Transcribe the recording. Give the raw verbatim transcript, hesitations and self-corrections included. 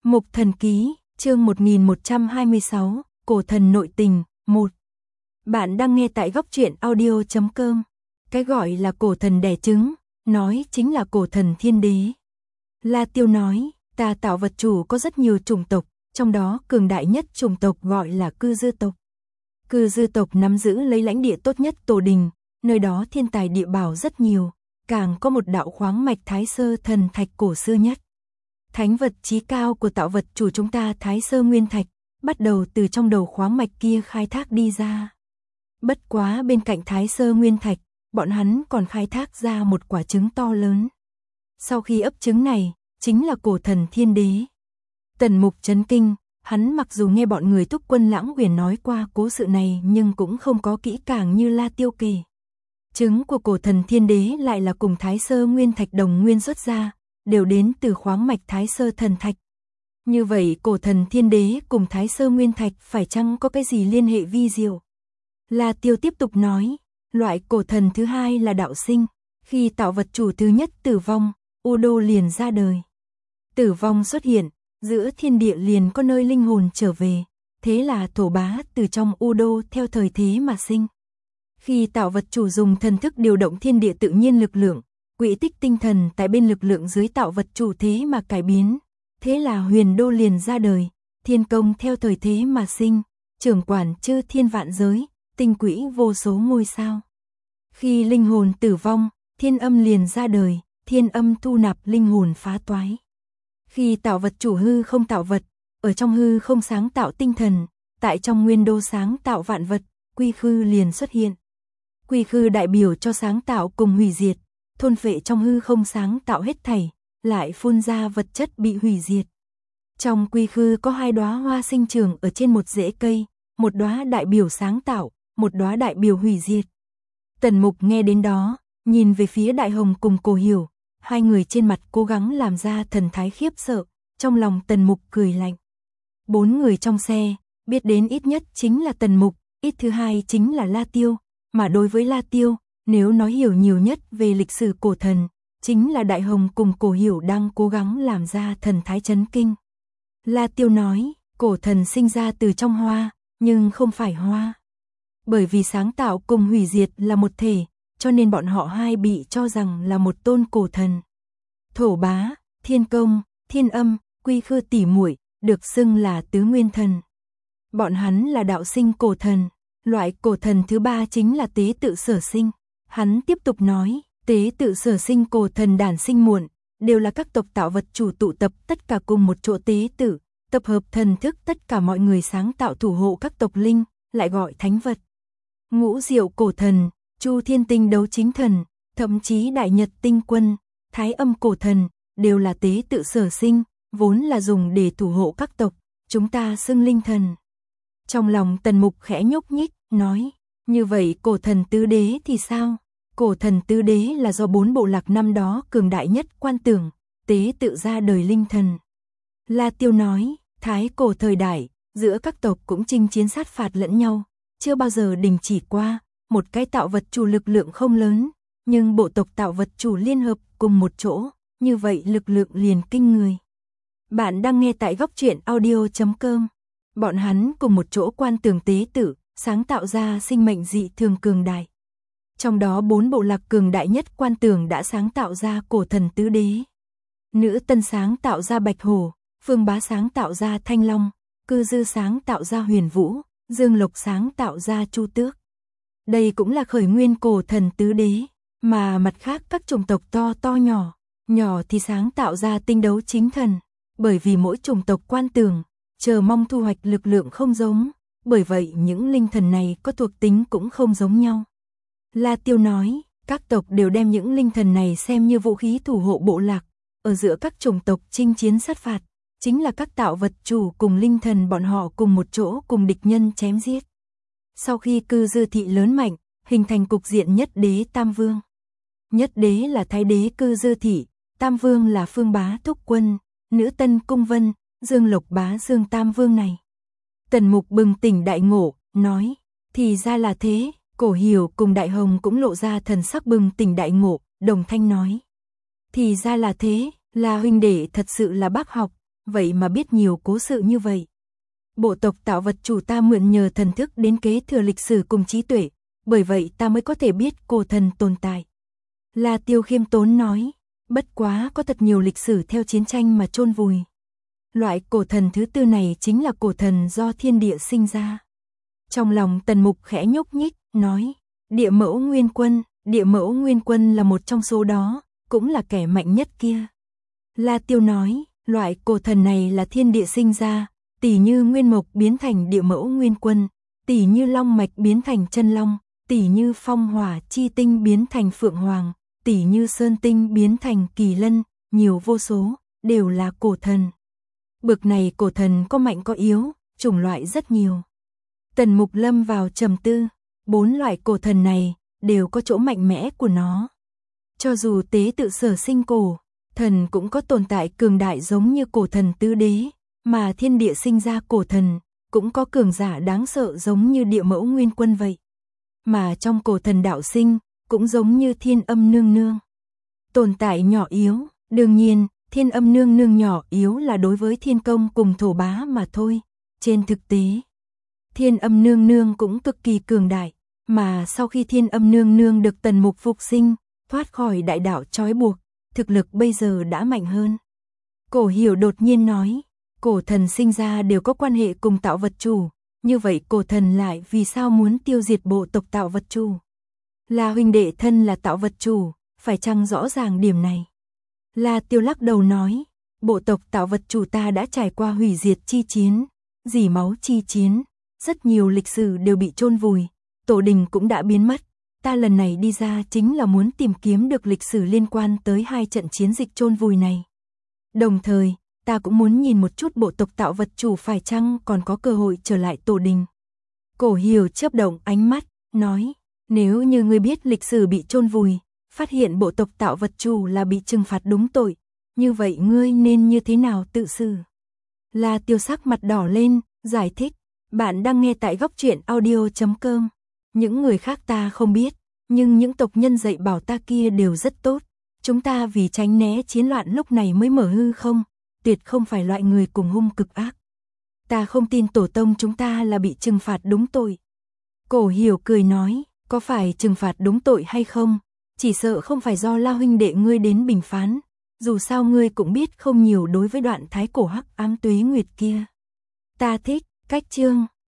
Mục Thần Ký, chương một nghìn một trăm hai mươi sáu, Cổ Thần Nội Tình, một. Bạn đang nghe tại góc truyện audio chấm com. Cái gọi là cổ thần đẻ trứng, nói chính là cổ thần thiên đế. La Tiêu nói, ta tạo vật chủ có rất nhiều chủng tộc, trong đó cường đại nhất chủng tộc gọi là Cư Dư tộc. Cư Dư tộc nắm giữ lấy lãnh địa tốt nhất Tổ Đình, nơi đó thiên tài địa bảo rất nhiều, càng có một đạo khoáng mạch Thái Sơ thần thạch cổ xưa nhất. Thánh vật chí cao của tạo vật chủ chúng ta Thái Sơ Nguyên Thạch, bắt đầu từ trong đầu khoáng mạch kia khai thác đi ra. Bất quá bên cạnh Thái Sơ Nguyên Thạch, bọn hắn còn khai thác ra một quả trứng to lớn. Sau khi ấp trứng này, chính là cổ thần thiên đế. Tần Mục chấn kinh, hắn mặc dù nghe bọn người Thúc Quân Lãng Huyền nói qua cố sự này nhưng cũng không có kỹ càng như La Tiêu kể. Trứng của cổ thần thiên đế lại là cùng Thái Sơ Nguyên Thạch đồng nguyên xuất ra, đều đến từ khoáng mạch Thái Sơ thần thạch. Như vậy cổ thần thiên đế cùng Thái Sơ Nguyên Thạch phải chăng có cái gì liên hệ vi diệu? La Tiêu tiếp tục nói, loại cổ thần thứ hai là đạo sinh, khi tạo vật chủ thứ nhất tử vong, U Đô liền ra đời. Tử vong xuất hiện, giữa thiên địa liền có nơi linh hồn trở về, thế là thổ bá từ trong U Đô theo thời thế mà sinh. Khi tạo vật chủ dùng thần thức điều động thiên địa tự nhiên lực lượng, quỹ tích tinh thần tại bên lực lượng dưới tạo vật chủ thế mà cải biến, thế là huyền đô liền ra đời, thiên công theo thời thế mà sinh, trưởng quản chư thiên vạn giới, tinh quỹ vô số ngôi sao. Khi linh hồn tử vong, thiên âm liền ra đời, thiên âm thu nạp linh hồn phá toái. Khi tạo vật chủ hư không tạo vật, ở trong hư không sáng tạo tinh thần, tại trong nguyên đô sáng tạo vạn vật, quy khư liền xuất hiện. Quy khư đại biểu cho sáng tạo cùng hủy diệt, thôn phệ trong hư không sáng tạo hết thảy, lại phun ra vật chất bị hủy diệt. Trong quy khư có hai đóa hoa sinh trưởng ở trên một rễ cây, một đóa đại biểu sáng tạo, một đóa đại biểu hủy diệt. Tần Mục nghe đến đó, nhìn về phía Đại Hồng cùng Cổ Hiểu, hai người trên mặt cố gắng làm ra thần thái khiếp sợ, trong lòng Tần Mục cười lạnh. Bốn người trong xe, biết đến ít nhất chính là Tần Mục, ít thứ hai chính là La Tiêu, mà đối với La Tiêu, nếu nói hiểu nhiều nhất về lịch sử cổ thần, chính là Đại Hồng cùng Cổ Hiểu đang cố gắng làm ra thần thái chấn kinh. La Tiêu nói, cổ thần sinh ra từ trong hoa, nhưng không phải hoa. Bởi vì sáng tạo cùng hủy diệt là một thể, cho nên bọn họ hai bị cho rằng là một tôn cổ thần. Thổ bá, thiên công, thiên âm, quy khư tỷ muội được xưng là tứ nguyên thần. Bọn hắn là đạo sinh cổ thần, loại cổ thần thứ ba chính là tế tự sở sinh. Hắn tiếp tục nói, tế tự sở sinh cổ thần đản sinh muộn, đều là các tộc tạo vật chủ tụ tập tất cả cùng một chỗ tế tự, tập hợp thần thức tất cả mọi người sáng tạo thủ hộ các tộc linh, lại gọi thánh vật. Ngũ diệu cổ thần, Chu Thiên Tinh đấu chính thần, thậm chí Đại Nhật Tinh Quân, Thái Âm cổ thần, đều là tế tự sở sinh, vốn là dùng để thủ hộ các tộc, chúng ta xưng linh thần. Trong lòng Tần Mục khẽ nhúc nhích, nói, như vậy cổ thần tứ đế thì sao? Cổ thần tứ đế là do bốn bộ lạc năm đó cường đại nhất quan tưởng, tế tự ra đời linh thần. La Tiêu nói, thái cổ thời đại, giữa các tộc cũng chinh chiến sát phạt lẫn nhau, chưa bao giờ đình chỉ qua, một cái tạo vật chủ lực lượng không lớn, nhưng bộ tộc tạo vật chủ liên hợp cùng một chỗ, như vậy lực lượng liền kinh người. Bạn đang nghe tại góc truyện audio chấm com. Bọn hắn cùng một chỗ quan tưởng tế tự, sáng tạo ra sinh mệnh dị thường cường đại. Trong đó bốn bộ lạc cường đại nhất quan tưởng đã sáng tạo ra cổ thần tứ đế. Nữ Tân sáng tạo ra Bạch Hổ, Phương Bá sáng tạo ra Thanh Long, Cư Dư sáng tạo ra Huyền Vũ, Dương Lộc sáng tạo ra Chu Tước. Đây cũng là khởi nguyên cổ thần tứ đế, mà mặt khác các chủng tộc to to nhỏ, nhỏ thì sáng tạo ra tinh đấu chính thần, bởi vì mỗi chủng tộc quan tưởng, chờ mong thu hoạch lực lượng không giống, bởi vậy những linh thần này có thuộc tính cũng không giống nhau. La Tiêu nói, các tộc đều đem những linh thần này xem như vũ khí thủ hộ bộ lạc, ở giữa các chủng tộc chinh chiến sát phạt, chính là các tạo vật chủ cùng linh thần bọn họ cùng một chỗ cùng địch nhân chém giết. Sau khi Cư Dư thị lớn mạnh, hình thành cục diện nhất đế tam vương. Nhất đế là thái đế Cư Dư thị, tam vương là Phương Bá Thúc Quân, Nữ Tân Cung Vân, Dương Lộc Bá Dương tam vương này. Tần Mục bừng tỉnh đại ngộ, nói, thì ra là thế. Cổ Hiểu cùng Đại Hồng cũng lộ ra thần sắc bừng tỉnh đại ngộ, đồng thanh nói, thì ra là thế, là huynh đệ thật sự là bác học, vậy mà biết nhiều cố sự như vậy. Bộ tộc tạo vật chủ ta mượn nhờ thần thức đến kế thừa lịch sử cùng trí tuệ, bởi vậy ta mới có thể biết cổ thần tồn tại. La Tiêu khiêm tốn nói, bất quá có thật nhiều lịch sử theo chiến tranh mà chôn vùi. Loại cổ thần thứ tư này chính là cổ thần do thiên địa sinh ra. Trong lòng Tần Mục khẽ nhúc nhích, nói, Địa Mẫu Nguyên Quân, Địa Mẫu Nguyên Quân là một trong số đó, cũng là kẻ mạnh nhất kia. La Tiêu nói, loại cổ thần này là thiên địa sinh ra, tỉ như Nguyên Mộc biến thành Địa Mẫu Nguyên Quân, tỉ như Long Mạch biến thành Chân Long, tỉ như Phong Hỏa Chi Tinh biến thành Phượng Hoàng, tỉ như Sơn Tinh biến thành Kỳ Lân, nhiều vô số, đều là cổ thần. Bực này cổ thần có mạnh có yếu, chủng loại rất nhiều. Tần Mục lâm vào trầm tư, bốn loại cổ thần này đều có chỗ mạnh mẽ của nó. Cho dù tế tự sở sinh cổ thần cũng có tồn tại cường đại giống như cổ thần tứ đế, mà thiên địa sinh ra cổ thần cũng có cường giả đáng sợ giống như Địa Mẫu Nguyên Quân vậy. Mà trong cổ thần đạo sinh cũng giống như Thiên Âm Nương Nương. Tồn tại nhỏ yếu, đương nhiên, Thiên Âm Nương Nương nhỏ yếu là đối với Thiên Công cùng Thổ Bá mà thôi. Trên thực tế, Thiên Âm Nương Nương cũng cực kỳ cường đại, mà sau khi Thiên Âm Nương Nương được Tần Mục phục sinh, thoát khỏi đại đạo trói buộc, thực lực bây giờ đã mạnh hơn. Cổ Hiểu đột nhiên nói, cổ thần sinh ra đều có quan hệ cùng tạo vật chủ, như vậy cổ thần lại vì sao muốn tiêu diệt bộ tộc tạo vật chủ? La huynh đệ thân là tạo vật chủ, phải chăng rõ ràng điểm này? La Tiêu lắc đầu nói, bộ tộc tạo vật chủ ta đã trải qua hủy diệt chi chiến, dỉ máu chi chiến, rất nhiều lịch sử đều bị chôn vùi, tổ đình cũng đã biến mất. Ta lần này đi ra chính là muốn tìm kiếm được lịch sử liên quan tới hai trận chiến dịch chôn vùi này. Đồng thời, ta cũng muốn nhìn một chút bộ tộc tạo vật chủ phải chăng còn có cơ hội trở lại tổ đình. Cổ Hiểu chớp động ánh mắt, nói, nếu như ngươi biết lịch sử bị chôn vùi, phát hiện bộ tộc tạo vật chủ là bị trừng phạt đúng tội, như vậy ngươi nên như thế nào tự xử? La Tiêu sắc mặt đỏ lên, giải thích, bạn đang nghe tại góc truyện audio chấm com. Những người khác ta không biết, nhưng những tộc nhân dạy bảo ta kia đều rất tốt. Chúng ta vì tránh né chiến loạn lúc này mới mở hư không, tuyệt không phải loại người cùng hung cực ác. Ta không tin tổ tông chúng ta là bị trừng phạt đúng tội. Cổ Hiểu cười nói, có phải trừng phạt đúng tội hay không? Chỉ sợ không phải do La huynh đệ ngươi đến bình phán, dù sao ngươi cũng biết không nhiều đối với đoạn thái cổ hắc ám tuế nguyệt kia. Ta thích, cách chương.